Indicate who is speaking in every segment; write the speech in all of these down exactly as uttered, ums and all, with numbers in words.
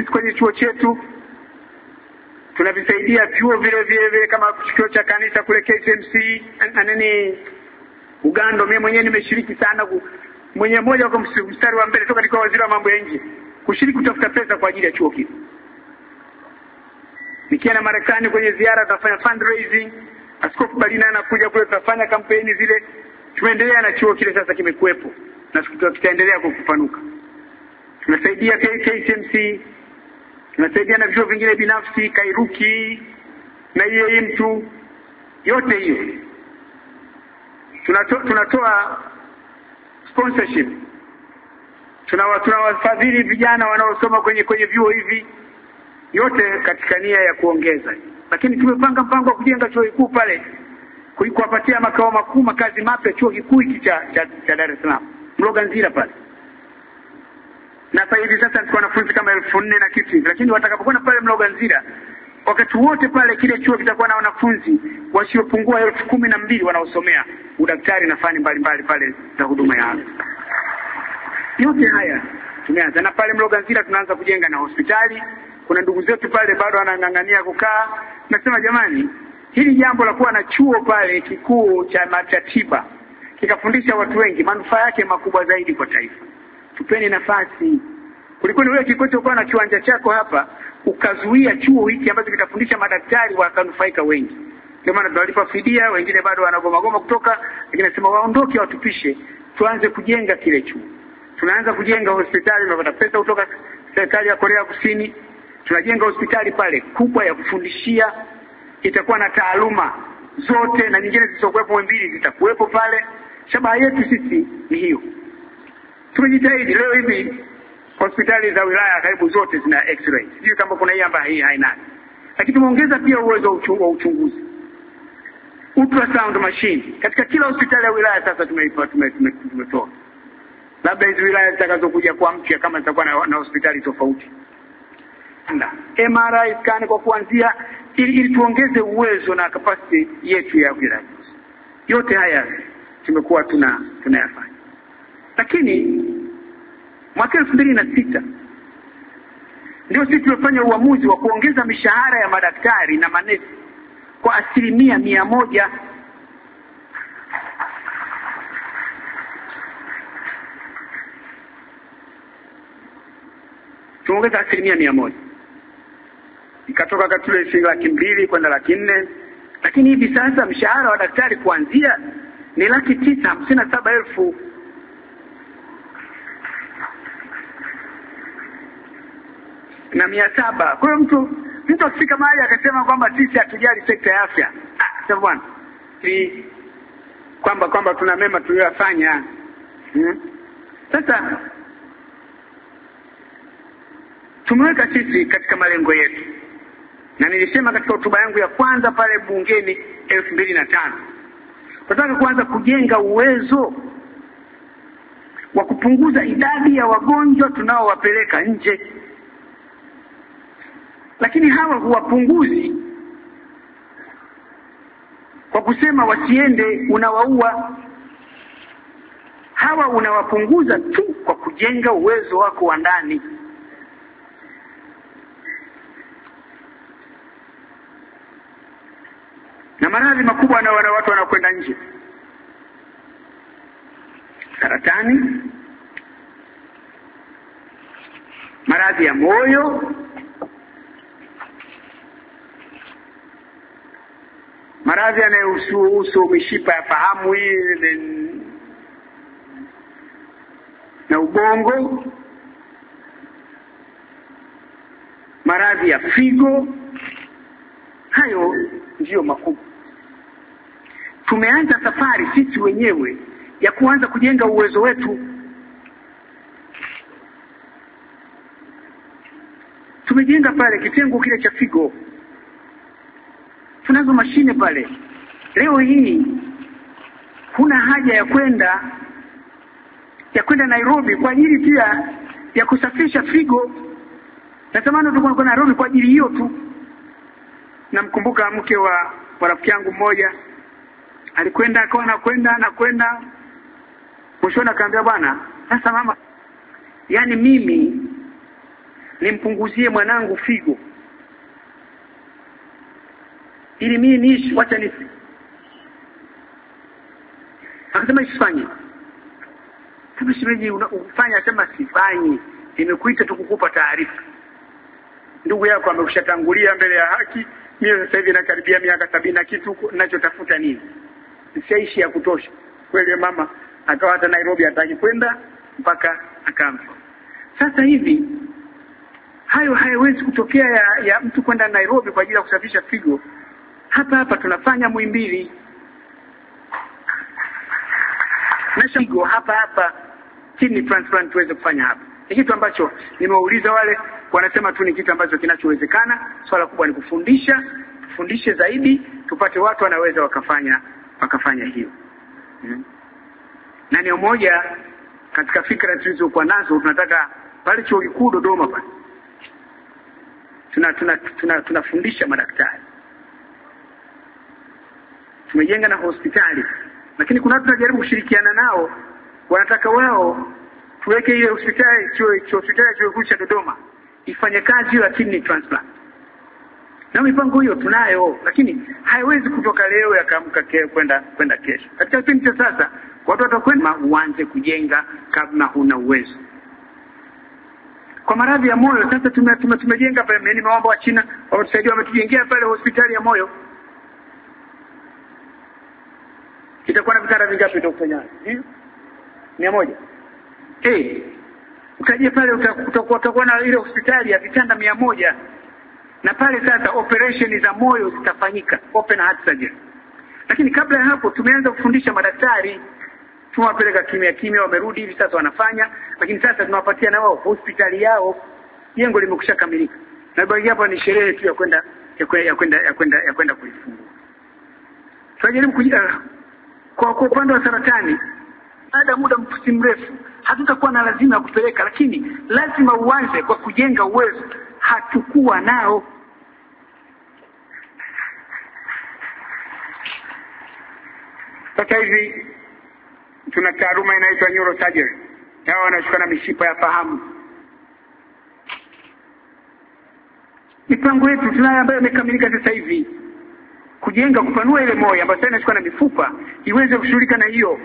Speaker 1: chetu kwenye chuo chetu. Tunavisaidia vyuo vile vile vile kama chuo cha kanisa kule K C M C na nini Uganda. Mimi mwenyewe nimeshiriki sana mwenye mmoja kwa mstari wa mbele toka katika waziri wa mambo ya nje kushiriki kutafuta pesa kwa ajili ya chuo kile. Nikienda Marekani kwenye ziara tunafanya fundraising. Askofu Balina anakuja kule tunafanya kampeni zile. Tumeendelea na chuo kile sasa kimekuepo na tutaendelea kukupanuka. Tunasaidia K C M C, tunasaidia na vyuo vingine binafsi, Kairuki na yeye mtu yote hiyo. Tunatoa tunatoa sponsorship. Tunawafadhili vijana wanaosoma kwenye kwenye vyuo hivi yote katika nia ya kuongeza. Lakini tumepanga mpango wa kujenga chuo kikuu pale, kuipatia makao makuu makazi mapya chuo kikuu hiki cha, cha, cha Dar es Salaam, Mloganzila pale. Na sasa hivi sasa tuko wanafunzi kama elfu nne na kitu hivi, lakini watakapokuwa pale Mloganzila wakati wote pale kile chuo kitakuwa na wanafunzi wasiopungua elfu kumi na mbili wanaosomea udaktari na fani mbalimbali pale za huduma ya afya. Yote haya tumeanza, na pale Mloganzila tunaanza kujenga na hospitali. Kuna ndugu zetu pale bado wanang'ang'ania kukaa. Nasema jamani, hili jambo la kuwa na chuo pale kikuu cha matiba kikafundisha watu wengi, manufaa yake makubwa zaidi kwa taifa. Tupeni nafasi. Kuliko ni wewe Kikwete uko na kiwanja chako hapa ukazuia chuo hiki ambacho kitafundisha madaktari wakanufaika wengi. Ndio maana tunalipa fidia, wengine bado wanagoma goma kutoka, lakini nasema waondoke watupishe, tuanze kujenga kile chuo. Tunaanza kujenga hospitali, tunapata pesa kutoka serikali ya Korea Kusini. Tunajenga hospitali pale kubwa ya kufundishia, itakuwa na taaluma zote na nyingine zisizokuwepo mbili zitakuwepo pale. Shabaha yetu sisi ni hiyo. Tumejitahidi leo hivi hospitali za wilaya karibu zote zina x-ray. Sijui kama kuna hii ambayo hii haina. Lakini tumeongeza pia uwezo wa uchunguzi. Ultrasound machine katika kila hospitali ya wilaya sasa tumeipa tumetoa. Labda hizo wilaya zitakazokuja kwa mpya kama zitakuwa na, na hospitali tofauti. M R I scan kwa kuanzia ili, ili tuongeze uwezo na capacity yetu ya wilaya. Yote haya tumekuwa tuna tunayafanya. Lakini mwaka elfu mbili na sita ndio sisi tulifanya uamuzi wa kuongeza mishahara ya madaktari na manesi kwa asilimia mia moja. Tuongeza asilimia mia moja. Ikatoka katule shilingi laki mbili kwenda laki nne. Lakini hivi sasa mshahara wa daktari kuanzia ni laki tisa hamsini na saba elfu. Na mia saba. Kwa hiyo mtu mtu akifika mahali akasema kwamba sisi hatujali sekta ya afya. Ah, sawa bwana. Si kwamba kwamba tuna mema tuliyofanya. Hmm? Sasa tumeweka sisi katika malengo yetu. Na nilisema katika hotuba yangu ya kwanza pale bungeni elfu mbili na tano. Tunataka kuanza kujenga uwezo wa kupunguza idadi ya wagonjwa tunaowapeleka nje. Lakini hawa huwapunguzi kwa kusema wasiende, unawaua. Hawa unawapunguza tu kwa kujenga uwezo wako wa ndani. Na maradhi makubwa na wana watu wanakwenda nje. Saratani, maradhi ya moyo, maradhi yanayohusu mishipa ya fahamu hii na ubongo, maradhi ya figo, hayo ndio makubwa. Tumeanza safari sisi wenyewe ya kuanza kujenga uwezo wetu. Tumejenga pale kitengo kile cha figo. Tunazo mashine pale. Leo hii kuna haja ya kwenda ya kwenda Nairobi kwa ajili pia ya kusafisha figo. Na zamani tulikuwa kwenda Nairobi kwa ajili hiyo tu. Namkumbuka mke wa rafiki yangu mmoja alikwenda akawa anakwenda na kwenda mwisho akaambia bwana, sasa mama, yani mimi nimpunguzie mwanangu figo ili mimi niishi, wacha nifi. Akasema isifanye. Kama shemeji unafanya, sema sifanyi, nimekuita tukukupa taarifa. Ndugu yako amekushatangulia mbele ya haki, mimi sasa hivi nakaribia miaka sabini na kitu, ninachotafuta nini? Sishaishi ya kutosha. Kweli mama akawa hata Nairobi hataki kwenda mpaka akamfa. Sasa hivi hayo hayawezi kutokea ya, ya mtu kwenda Nairobi kwa ajili ya kusafisha figo. Hapa hapa tunafanya Muhimbili. Na figo hapa hapa kidney transplant tuweze kufanya hapa. Ni kitu ambacho nimeuliza wale wanasema tu ni kitu ambacho kinachowezekana. Swala kubwa ni kufundisha, tufundishe zaidi, tupate watu wanaweza wakafanya wakafanya hiyo. Hmm. Na ni moja katika fikra tulizokuwa nazo, tunataka pale chuo kikuu Dodoma pale. Tuna tuna tuna tunafundisha madaktari. Tumejenga na hospitali. Lakini kuna watu tunajaribu kushirikiana nao, wanataka wao tuweke ile hospitali chuo chuo hospitali chuo kikuu cha Dodoma ifanye kazi ya kidney transplant. Na mipango hiyo tunayo, lakini haiwezi kutoka leo yakaamka kwenda kwenda kesho. Katika kipindi cha sasa watu watakwenda uanze kujenga kabla huna uwezo. Kwa maradhi ya moyo sasa tume tumejenga pale, mimi nimeomba wa China wametusaidia, wametujengea pale hospitali ya moyo. Itakuwa na vitanda vingapi utakufanya? Ndio? mia moja. Eh. Ukaje pale utakuwa utakuwa na ile hospitali ya vitanda mia moja. Na pale sasa operation za moyo zitafanyika, open heart surgery. Lakini kabla ya hapo tumeanza kufundisha madaktari, tumewapeleka kimya kimya, wamerudi hivi sasa wanafanya, lakini sasa tunawapatia na wao hospitali yao, jengo limekushakamilika. Na baki hapa ni sherehe tu ya kwenda ya kwenda ya kwenda ya kwenda kuifungua. Tunajaribu kujia kwa kwa upande wa saratani, baada muda mfupi mrefu hatutakuwa na lazima ya kupeleka, lakini lazima uanze kwa kujenga uwezo. Hatakuwa nao. Sasa hivi tuna taaluma inaitwa neurosurgery. Hao wanashika na mishipa ya fahamu. Mipango yetu tunayo ambayo imekamilika sasa hivi, kujenga kupanua ile moyo ambayo sasa inashika na mifupa iweze kushughulika na hiyo.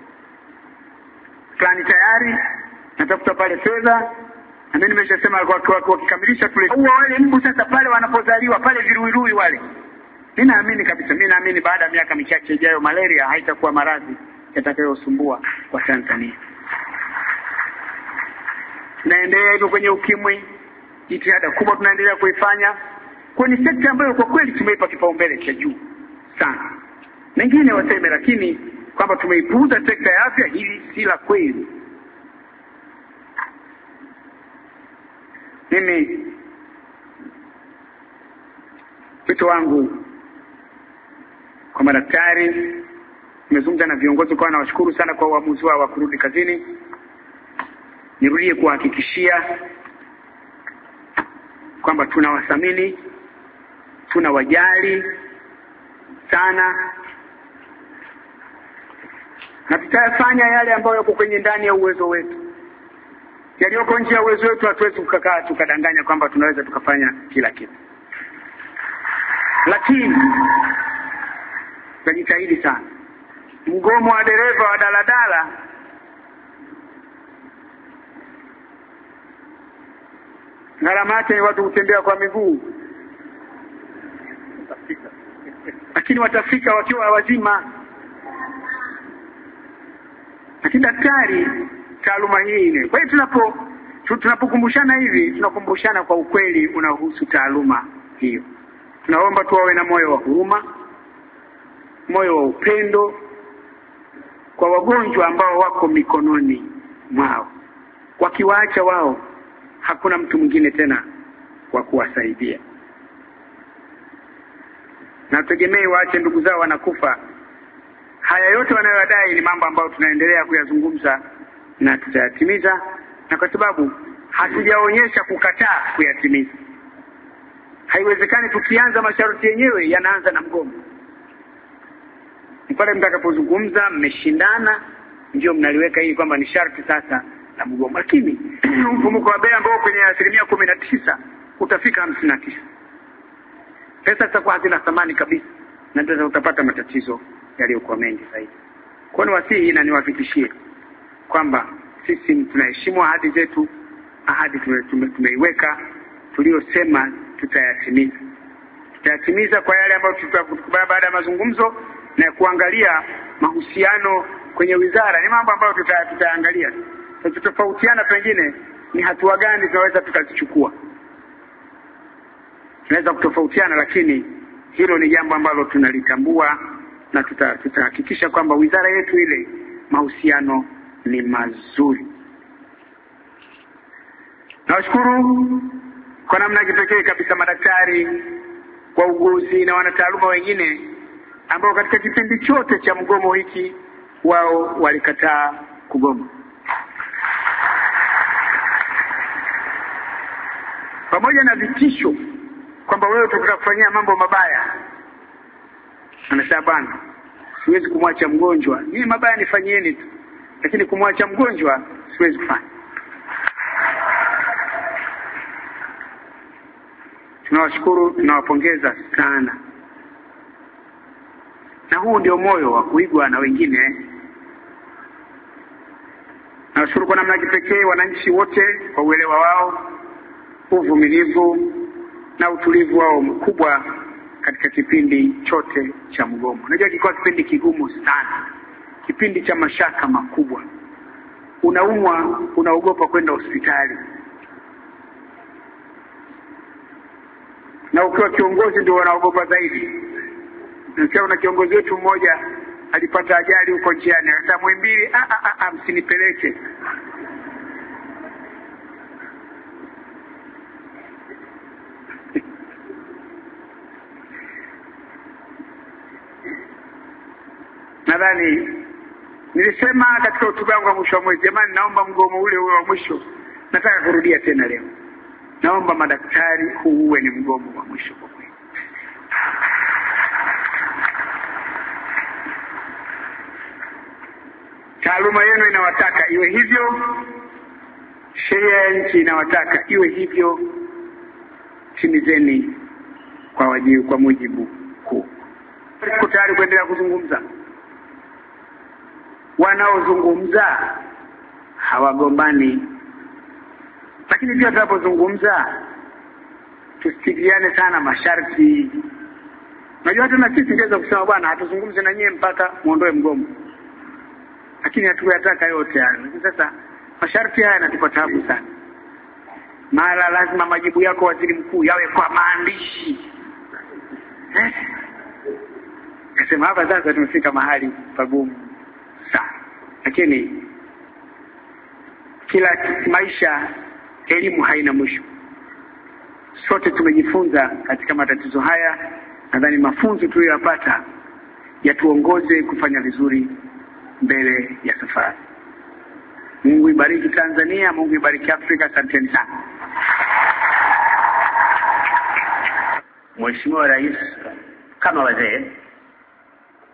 Speaker 1: Plani tayari, natafuta pale fedha. Na mimi nimeshasema kwa wakikamilisha tule huwa wale mbu sasa pale wanapozaliwa pale viruirui wale. Mimi naamini kabisa, mimi naamini baada ya miaka michache ijayo malaria haitakuwa maradhi yatakayosumbua kwa Tanzania. Naendelea hivyo kwenye ukimwi, jitihada kubwa tunaendelea kuifanya. Kwa ni sekta ambayo kwa kweli tumeipa kipaumbele cha juu sana. Mengine waseme, lakini kwamba tumeipuuza sekta ya afya, hili si la kweli. Mimi wito wangu kwa madaktari, nimezungumza na viongozi kwa na washukuru sana kwa uamuzi wao wa kurudi kazini. Nirudie kuhakikishia kwamba tunawathamini, tunawajali sana, na tutafanya yale ambayo yako kwenye ndani ya uwezo wetu. Yaliyoko nje ya uwezo wetu hatuwezi kukaa tukadanganya kwamba tunaweza tukafanya kila kitu. Lakini tunajitahidi sana. Mgomo wa dereva wa daladala gharama yake ni watu kutembea kwa miguu, lakini watafika wakiwa wazima. Lakini daktari taaluma hii ni. Kwa hiyo tunapo tunapokumbushana hivi, tunakumbushana kwa ukweli unaohusu taaluma hiyo. Tunaomba tu wawe na moyo wa huruma, moyo wa upendo kwa wagonjwa ambao wako mikononi mwao. Wakiwaacha wao, hakuna mtu mwingine tena wa kuwasaidia. Na tegemei waache ndugu zao wanakufa. Haya yote wanayodai ni mambo ambayo tunaendelea kuyazungumza na tutayatimiza, na kwa sababu hatujaonyesha kukataa kuyatimiza. Haiwezekani tukianza masharti yenyewe yanaanza na mgomo. Pale mtakapozungumza mmeshindana ndio mnaliweka hii kwamba ni sharti sasa la mgomo, lakini mfumuko wa bei ambao kwenye asilimia kumi na tisa utafika hamsini na tisa. Pesa zitakuwa hazina thamani kabisa, na ndio utapata matatizo yaliyokuwa mengi zaidi. Kwa hiyo wasihi na niwahakikishie kwamba sisi tunaheshimu ahadi zetu, ahadi tumeiweka, tuliyosema tutayatimiza. Tutayatimiza kwa yale ambayo tutakubali baada ya mazungumzo na kuangalia mahusiano kwenye wizara. Ni mambo ambayo tutaangalia. Tutafautiana pengine ni hatua gani tunaweza tukazichukua. Tunaweza kutofautiana, lakini hilo ni jambo ambalo tunalitambua na tutahakikisha tuta kwamba wizara yetu ile mahusiano ni mazuri. Nawashukuru kwa namna kipekee kabisa madaktari, wauguzi na wanataaluma wengine ambao katika kipindi chote cha mgomo hiki wao walikataa kugoma. Pamoja na vitisho kwamba wewe tutakufanyia mambo mabaya, anasema bwana, siwezi kumwacha mgonjwa. Mimi mabaya nifanyieni tu, lakini kumwacha mgonjwa siwezi kufanya. Tunawashukuru, tunawapongeza sana. Na huu ndio moyo wa kuigwa na wengine. Nawashukuru kwa namna kipekee wananchi wote kwa uelewa wao, uvumilivu na utulivu wao mkubwa katika kipindi chote cha mgomo. Unajua kilikuwa kipindi kigumu sana, kipindi cha mashaka makubwa. Unaumwa, unaogopa kwenda hospitali. Na ukiwa kiongozi ndio wanaogopa zaidi. Nasikia una kiongozi wetu mmoja alipata ajali huko njiani, akasema Muhimbili, a a a msinipeleke. Nadhani nilisema katika hotuba yangu ya mwisho wa mwezi, jamani, naomba mgomo ule ule wa mwisho, nataka kurudia tena leo. Naomba madaktari, huu uwe ni mgomo wa mwisho kwa kweli. Taaluma yenu inawataka iwe hivyo, sheria ya nchi inawataka iwe hivyo. Timizeni kwa wajibu, kwa mujibu huu. Tuko tayari kuendelea kuzungumza. Wanaozungumza hawagombani, lakini pia tunapozungumza tusitikiane sana masharti. Unajua hata na sisi tungeweza kusema bwana, hatuzungumze na nyie mpaka muondoe mgomo, lakini hatuyataka yote hayo. Sasa masharti haya yanatupa taabu sana. Mara lazima majibu yako waziri mkuu yawe kwa maandishi. Eh? Nasema hapa sasa tumefika mahali pagumu sana. Lakini kila maisha, elimu haina mwisho. Sote tumejifunza katika matatizo haya. Nadhani mafunzo tuliyopata yatuongoze kufanya vizuri mbele ya safari. Mungu ibariki Tanzania, Mungu ibariki Afrika. Asanteni sana.
Speaker 2: Mheshimiwa Rais, kama wazee